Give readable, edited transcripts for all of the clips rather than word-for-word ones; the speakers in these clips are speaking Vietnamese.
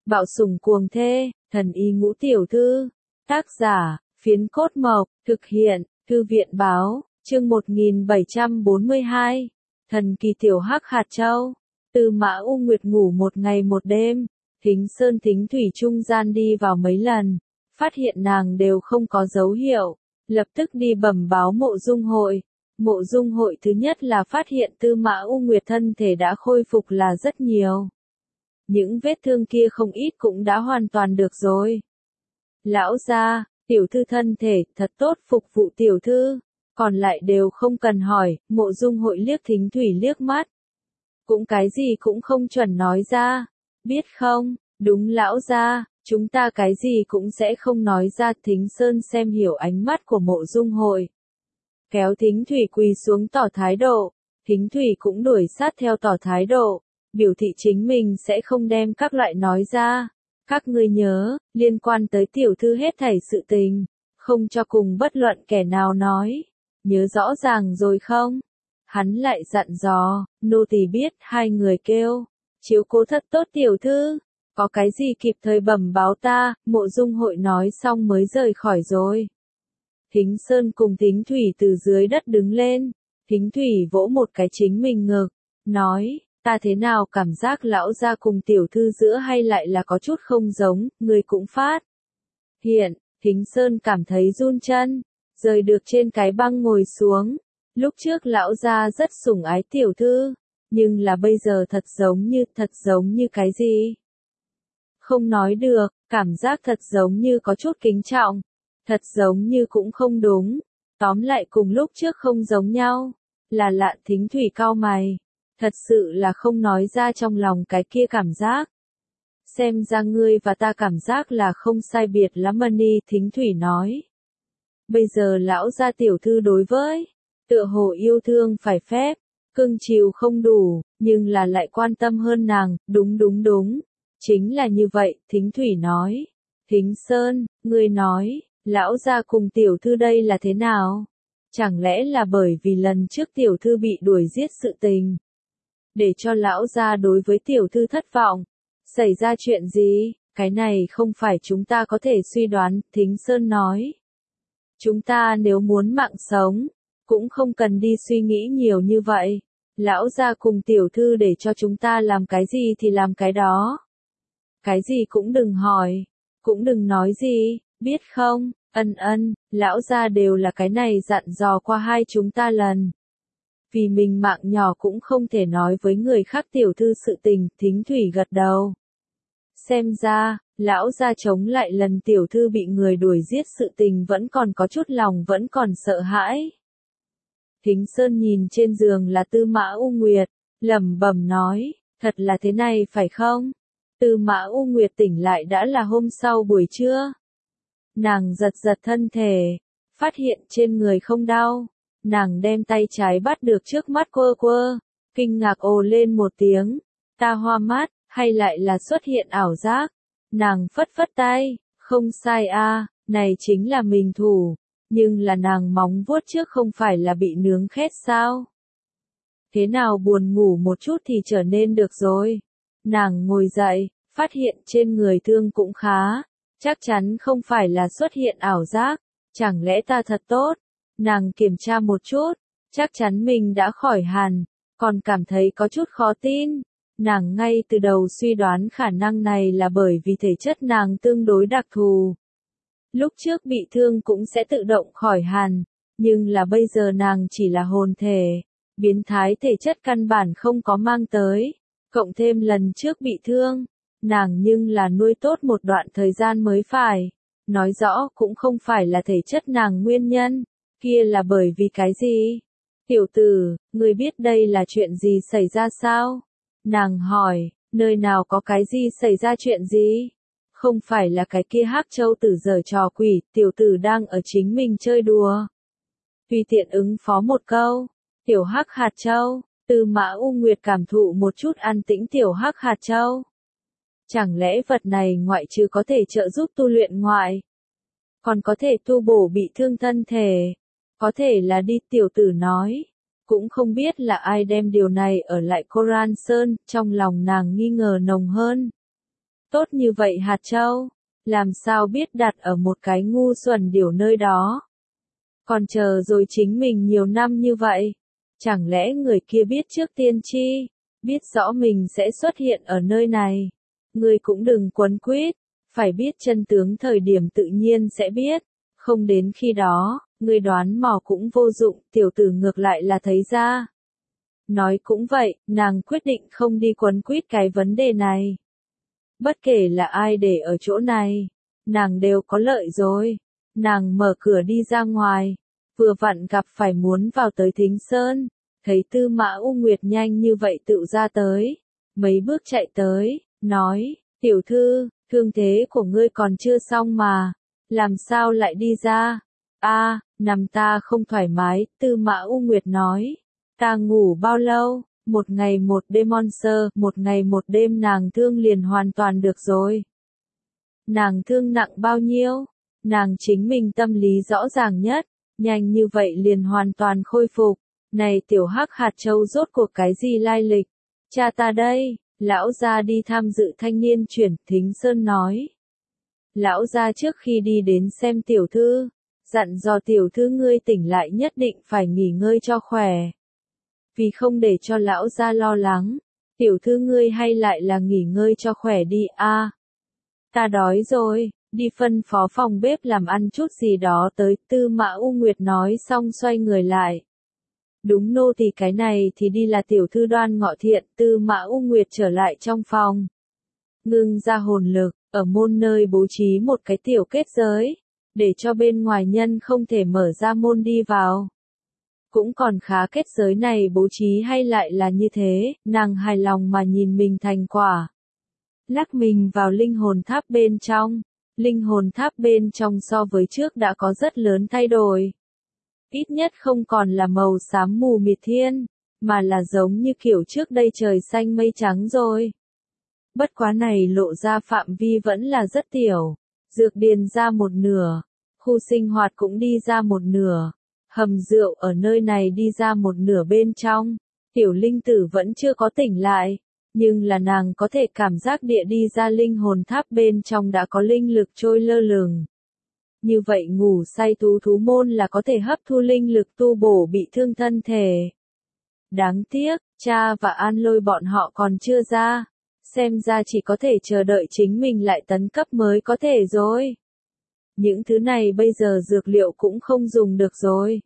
Bạo sủng cuồng thê, thần y ngũ tiểu thư. Tác giả, Phiến Cốt Mộc, thực hiện, Thư viện báo, chương 1742. Thần kỳ tiểu hắc hạt châu. Tư Mã U Nguyệt ngủ một ngày một đêm, Thính Sơn Thính Thủy trung gian đi vào mấy lần, phát hiện nàng đều không có dấu hiệu, lập tức đi bẩm báo Mộ Dung Hội. Mộ Dung Hội thứ nhất là phát hiện Tư Mã U Nguyệt thân thể đã khôi phục là rất nhiều. Những vết thương kia không ít cũng đã hoàn toàn được rồi. Lão gia, tiểu thư thân thể thật tốt, phục vụ tiểu thư, còn lại đều không cần hỏi. Mộ Dung Hội liếc Thính Thủy liếc mắt, cũng cái gì cũng không chuẩn nói ra, biết không? Đúng lão gia, chúng ta cái gì cũng sẽ không nói ra. Thính Sơn xem hiểu ánh mắt của Mộ Dung Hội, kéo Thính Thủy quỳ xuống tỏ thái độ. Thính Thủy cũng đuổi sát theo tỏ thái độ, biểu thị chính mình sẽ không đem các loại nói ra. Các ngươi nhớ, liên quan tới tiểu thư hết thảy sự tình, không cho cùng bất luận kẻ nào nói. Nhớ rõ ràng rồi không? Hắn lại dặn dò, nô tỳ biết. Hai người kêu, chiếu cố thật tốt tiểu thư, có cái gì kịp thời bẩm báo ta. Mộ Dung Hội nói xong mới rời khỏi rồi. Thính Sơn cùng Thính Thủy từ dưới đất đứng lên, Thính Thủy vỗ một cái chính mình ngực, nói, ta thế nào cảm giác lão gia cùng tiểu thư giữa hay lại là có chút không giống. Người cũng phát hiện. Thính Sơn cảm thấy run chân, rời được trên cái băng ngồi xuống. Lúc trước lão gia rất sủng ái tiểu thư, nhưng là bây giờ thật giống như cái gì? Không nói được, cảm giác thật giống như có chút kính trọng, thật giống như cũng không đúng. Tóm lại cùng lúc trước không giống nhau. Là lạ. Thính Thủy cau mày, thật sự là không nói ra trong lòng cái kia cảm giác. Xem ra ngươi và ta cảm giác là không sai biệt lắm đi. Thính Thủy nói, bây giờ lão gia tiểu thư đối với tựa hồ yêu thương phải phép, cưng chiều không đủ, nhưng là lại quan tâm hơn nàng. Đúng, chính là như vậy. Thính Thủy nói, Thính Sơn, ngươi nói, lão gia cùng tiểu thư đây là thế nào? Chẳng lẽ là bởi vì lần trước tiểu thư bị đuổi giết sự tình, để cho lão gia đối với tiểu thư thất vọng? Xảy ra chuyện gì? Cái này không phải chúng ta có thể suy đoán. Thính Sơn nói, chúng ta nếu muốn mạng sống, cũng không cần đi suy nghĩ nhiều như vậy. Lão gia cùng tiểu thư để cho chúng ta làm cái gì thì làm cái đó. Cái gì cũng đừng hỏi, cũng đừng nói gì, biết không? Lão gia đều là cái này dặn dò qua hai chúng ta lần. Vì mình mạng nhỏ cũng không thể nói với người khác tiểu thư sự tình. Thính Thủy gật đầu. Xem ra, lão gia chống lại lần tiểu thư bị người đuổi giết sự tình vẫn còn có chút lòng, vẫn còn sợ hãi. Thính Sơn nhìn trên giường là Tư Mã U Nguyệt, lẩm bẩm nói, thật là thế này phải không? Tư Mã U Nguyệt tỉnh lại đã là hôm sau buổi trưa. Nàng giật thân thể, phát hiện trên người không đau. Nàng đem tay trái bắt được trước mắt quơ, kinh ngạc ồ lên một tiếng. Ta hoa mắt, hay lại là xuất hiện ảo giác? Nàng phất tay, không sai a, này chính là mình thủ. Nhưng là nàng móng vuốt trước không phải là bị nướng khét sao? Thế nào buồn ngủ một chút thì trở nên được rồi. Nàng ngồi dậy, phát hiện trên người thương cũng khá. Chắc chắn không phải là xuất hiện ảo giác. Chẳng lẽ ta thật tốt? Nàng kiểm tra một chút, chắc chắn mình đã khỏi hẳn, còn cảm thấy có chút khó tin. Nàng ngay từ đầu suy đoán khả năng này là bởi vì thể chất nàng tương đối đặc thù. Lúc trước bị thương cũng sẽ tự động khỏi hẳn, nhưng là bây giờ nàng chỉ là hồn thể, biến thái thể chất căn bản không có mang tới, cộng thêm lần trước bị thương, nàng nhưng là nuôi tốt một đoạn thời gian mới phải. Nói rõ cũng không phải là thể chất nàng nguyên nhân, kia là bởi vì cái gì? Tiểu tử, ngươi biết đây là chuyện gì xảy ra sao? Nàng hỏi, nơi nào có cái gì xảy ra chuyện gì? Không phải là cái kia Hắc Châu tử giở trò quỷ, tiểu tử đang ở chính mình chơi đùa. Tùy tiện ứng phó một câu, tiểu Hắc hạt châu. Tư Mã U Nguyệt cảm thụ một chút an tĩnh tiểu Hắc hạt châu. Chẳng lẽ vật này ngoại trừ có thể trợ giúp tu luyện ngoại, còn có thể tu bổ bị thương thân thể? Có thể là đi. Tiểu tử nói, cũng không biết là ai đem điều này ở lại Koran Sơn. Trong lòng nàng nghi ngờ nồng hơn. Tốt như vậy hạt châu, làm sao biết đặt ở một cái ngu xuẩn điều nơi đó. Còn chờ rồi chính mình nhiều năm như vậy. Chẳng lẽ người kia biết trước tiên chi, biết rõ mình sẽ xuất hiện ở nơi này. Ngươi cũng đừng quấn quýt, phải biết chân tướng thời điểm tự nhiên sẽ biết, không đến khi đó, ngươi đoán mò cũng vô dụng, tiểu tử ngược lại là thấy ra. Nói cũng vậy, nàng quyết định không đi quấn quýt cái vấn đề này. Bất kể là ai để ở chỗ này, nàng đều có lợi rồi. Nàng mở cửa đi ra ngoài, vừa vặn gặp phải muốn vào tới Thính Sơn, thấy Tư Mã U Nguyệt nhanh như vậy tự ra tới, mấy bước chạy tới, nói, tiểu thư, thương thế của ngươi còn chưa xong mà, làm sao lại đi ra? Nằm ta không thoải mái, Tư Mã U Nguyệt nói, ta ngủ bao lâu? Một ngày một đêm Monster, một ngày một đêm nàng thương liền hoàn toàn được rồi. Nàng thương nặng bao nhiêu? Nàng chính mình tâm lý rõ ràng nhất, nhanh như vậy liền hoàn toàn khôi phục. Này tiểu hắc hạt châu rốt cuộc cái gì lai lịch? Cha ta đây, lão gia đi tham dự thanh niên chuyển, Thính Sơn nói. Lão gia trước khi đi đến xem tiểu thư, dặn dò tiểu thư ngươi tỉnh lại nhất định phải nghỉ ngơi cho khỏe. Vì không để cho lão gia lo lắng, tiểu thư ngươi hay lại là nghỉ ngơi cho khỏe đi ta đói rồi, đi phân phó phòng bếp làm ăn chút gì đó tới, Tư Mã U Nguyệt nói xong xoay người lại. Đúng nô thì cái này thì đi là tiểu thư Đoan Ngọ Thiện, Tư Mã U Nguyệt trở lại trong phòng. Ngưng ra hồn lực, ở môn nơi bố trí một cái tiểu kết giới, để cho bên ngoài nhân không thể mở ra môn đi vào. Cũng còn khá, kết giới này bố trí hay lại là như thế, nàng hài lòng mà nhìn mình thành quả. Lắc mình vào linh hồn tháp bên trong. Linh hồn tháp bên trong so với trước đã có rất lớn thay đổi. Ít nhất không còn là màu xám mù mịt thiên, mà là giống như kiểu trước đây trời xanh mây trắng rồi. Bất quá này lộ ra phạm vi vẫn là rất tiểu. Dược điền ra một nửa, khu sinh hoạt cũng đi ra một nửa, hầm rượu ở nơi này đi ra một nửa bên trong. Tiểu linh tử vẫn chưa có tỉnh lại, nhưng là nàng có thể cảm giác địa đi ra linh hồn tháp bên trong đã có linh lực trôi lơ lửng. Như vậy ngủ say thú môn là có thể hấp thu linh lực tu bổ bị thương thân thể. Đáng tiếc, cha và An Lôi bọn họ còn chưa ra, xem ra chỉ có thể chờ đợi chính mình lại tấn cấp mới có thể rồi. Những thứ này bây giờ dược liệu cũng không dùng được rồi.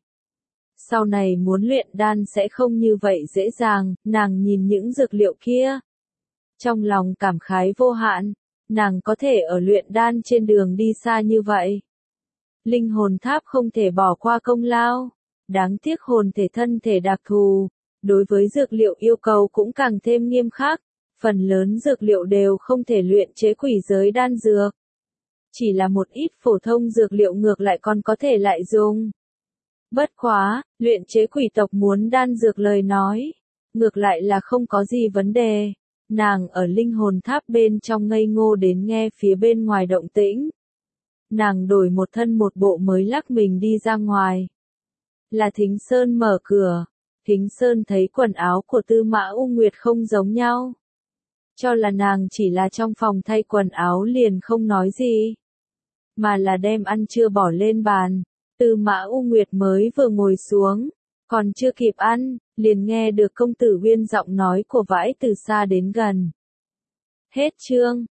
Sau này muốn luyện đan sẽ không như vậy dễ dàng, nàng nhìn những dược liệu kia. Trong lòng cảm khái vô hạn, nàng có thể ở luyện đan trên đường đi xa như vậy. Linh hồn tháp không thể bỏ qua công lao, đáng tiếc hồn thể thân thể đặc thù, đối với dược liệu yêu cầu cũng càng thêm nghiêm khắc, phần lớn dược liệu đều không thể luyện chế quỷ giới đan dược. Chỉ là một ít phổ thông dược liệu ngược lại còn có thể lại dùng. Bất quá, luyện chế quỷ tộc muốn đan dược lời nói, ngược lại là không có gì vấn đề. Nàng ở linh hồn tháp bên trong ngây ngô đến nghe phía bên ngoài động tĩnh. Nàng đổi một thân một bộ mới lắc mình đi ra ngoài. Là Thính Sơn mở cửa. Thính Sơn thấy quần áo của Tư Mã U Nguyệt không giống nhau. Cho là nàng chỉ là trong phòng thay quần áo liền không nói gì. Mà là đem ăn trưa bỏ lên bàn. Tư Mã U Nguyệt mới vừa ngồi xuống, còn chưa kịp ăn, liền nghe được công tử Uyên giọng nói của vãi từ xa đến gần. Hết chương.